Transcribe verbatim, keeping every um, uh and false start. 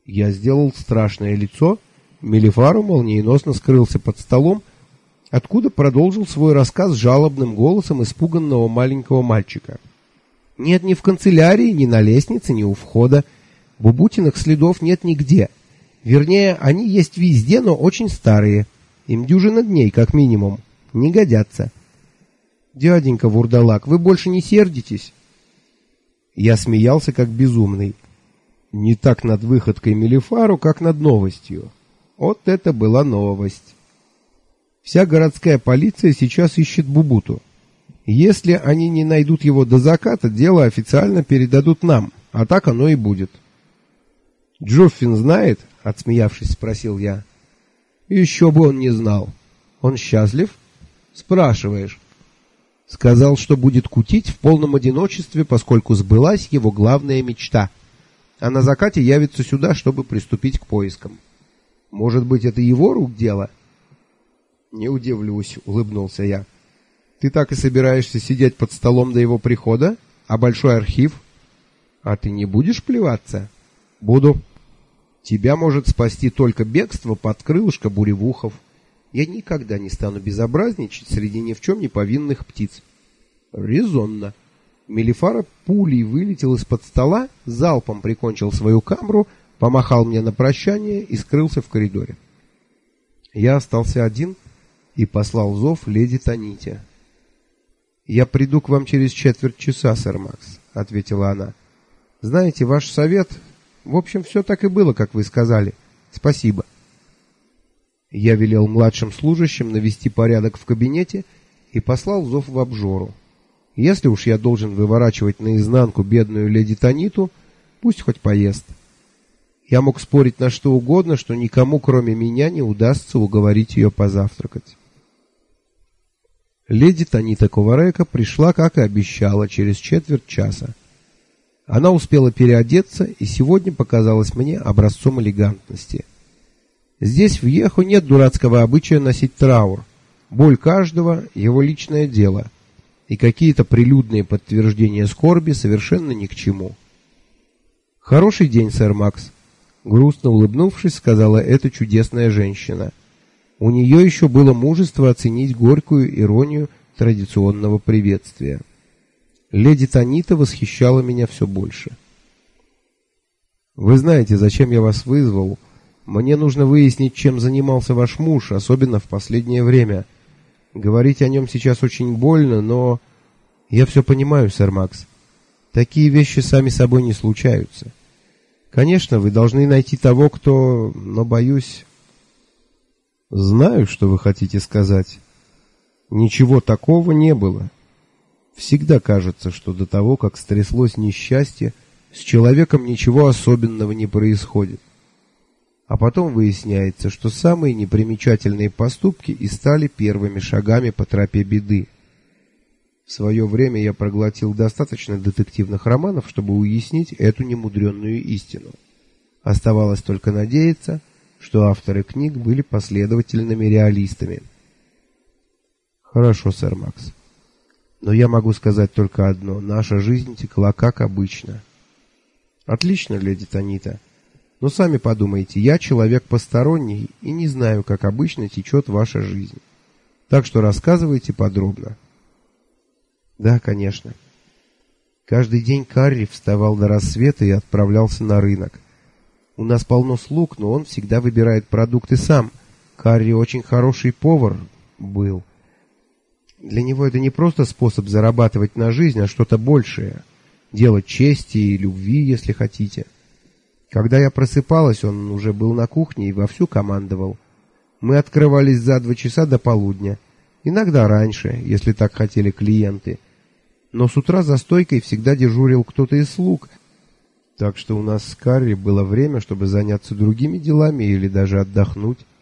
Я сделал страшное лицо. Мелифаро молниеносно скрылся под столом, откуда продолжил свой рассказ жалобным голосом испуганного маленького мальчика. Нет ни в канцелярии, ни на лестнице, ни у входа. Бубутиных следов нет нигде. Вернее, они есть везде, но очень старые. Им дюжина дней, как минимум. Не годятся. Дяденька Вурдалак, вы больше не сердитесь? Я смеялся, как безумный. Не так над выходкой Мелифаро, как над новостью. Вот это была новость. Вся городская полиция сейчас ищет Бубуту. Если они не найдут его до заката, дело официально передадут нам, а так оно и будет. Джоффин знает? Отсмеявшись, спросил я. Еще бы он не знал. Он счастлив? Спрашиваешь. Сказал, что будет кутить в полном одиночестве, поскольку сбылась его главная мечта. А на закате явится сюда, чтобы приступить к поискам. Может быть, это его рук дело? Не удивлюсь, улыбнулся я. Ты так и собираешься сидеть под столом до его прихода? А большой архив? А ты не будешь плеваться? Буду. Тебя может спасти только бегство под крылышко буревухов. Я никогда не стану безобразничать среди ни в чем не повинных птиц. Резонно. Мелифаро пулей вылетел из-под стола, залпом прикончил свою камру, помахал мне на прощание и скрылся в коридоре. Я остался один и послал зов леди Таните. «Я приду к вам через четверть часа, сэр Макс», — ответила она. «Знаете, ваш совет... В общем, все так и было, как вы сказали. Спасибо». Я велел младшим служащим навести порядок в кабинете и послал зов в обжору. Если уж я должен выворачивать наизнанку бедную леди Таниту, пусть хоть поест. Я мог спорить на что угодно, что никому, кроме меня, не удастся уговорить ее позавтракать. Леди Танита Коварека пришла, как и обещала, через четверть часа. Она успела переодеться и сегодня показалась мне образцом элегантности. Здесь в Йехо нет дурацкого обычая носить траур. Боль каждого — его личное дело, и какие-то прилюдные подтверждения скорби совершенно ни к чему. «Хороший день, сэр Макс», — грустно улыбнувшись, сказала эта чудесная женщина. У нее еще было мужество оценить горькую иронию традиционного приветствия. Леди Танита восхищала меня все больше. «Вы знаете, зачем я вас вызвал? Мне нужно выяснить, чем занимался ваш муж, особенно в последнее время. Говорить о нем сейчас очень больно, но... Я все понимаю, сэр Макс. Такие вещи сами собой не случаются. Конечно, вы должны найти того, кто... Но, боюсь... Знаю, что вы хотите сказать. Ничего такого не было. Всегда кажется, что до того, как стряслось несчастье, с человеком ничего особенного не происходит. А потом выясняется, что самые непримечательные поступки и стали первыми шагами по тропе беды. В свое время я проглотил достаточно детективных романов, чтобы уяснить эту немудренную истину. Оставалось только надеяться, что авторы книг были последовательными реалистами. Хорошо, сэр Макс. Но я могу сказать только одно: наша жизнь текла как обычно. Отлично, леди Танита. Но сами подумайте, я человек посторонний и не знаю, как обычно течет ваша жизнь. Так что рассказывайте подробно. Да, конечно. Каждый день Карри вставал до рассвета и отправлялся на рынок. У нас полно слуг, но он всегда выбирает продукты сам. Карри очень хороший повар был. Для него это не просто способ зарабатывать на жизнь, а что-то большее. Дело чести и любви, если хотите. Когда я просыпалась, он уже был на кухне и вовсю командовал. Мы открывались за два часа до полудня. Иногда раньше, если так хотели клиенты. Но с утра за стойкой всегда дежурил кто-то из слуг. Так что у нас с Карри было время, чтобы заняться другими делами или даже отдохнуть.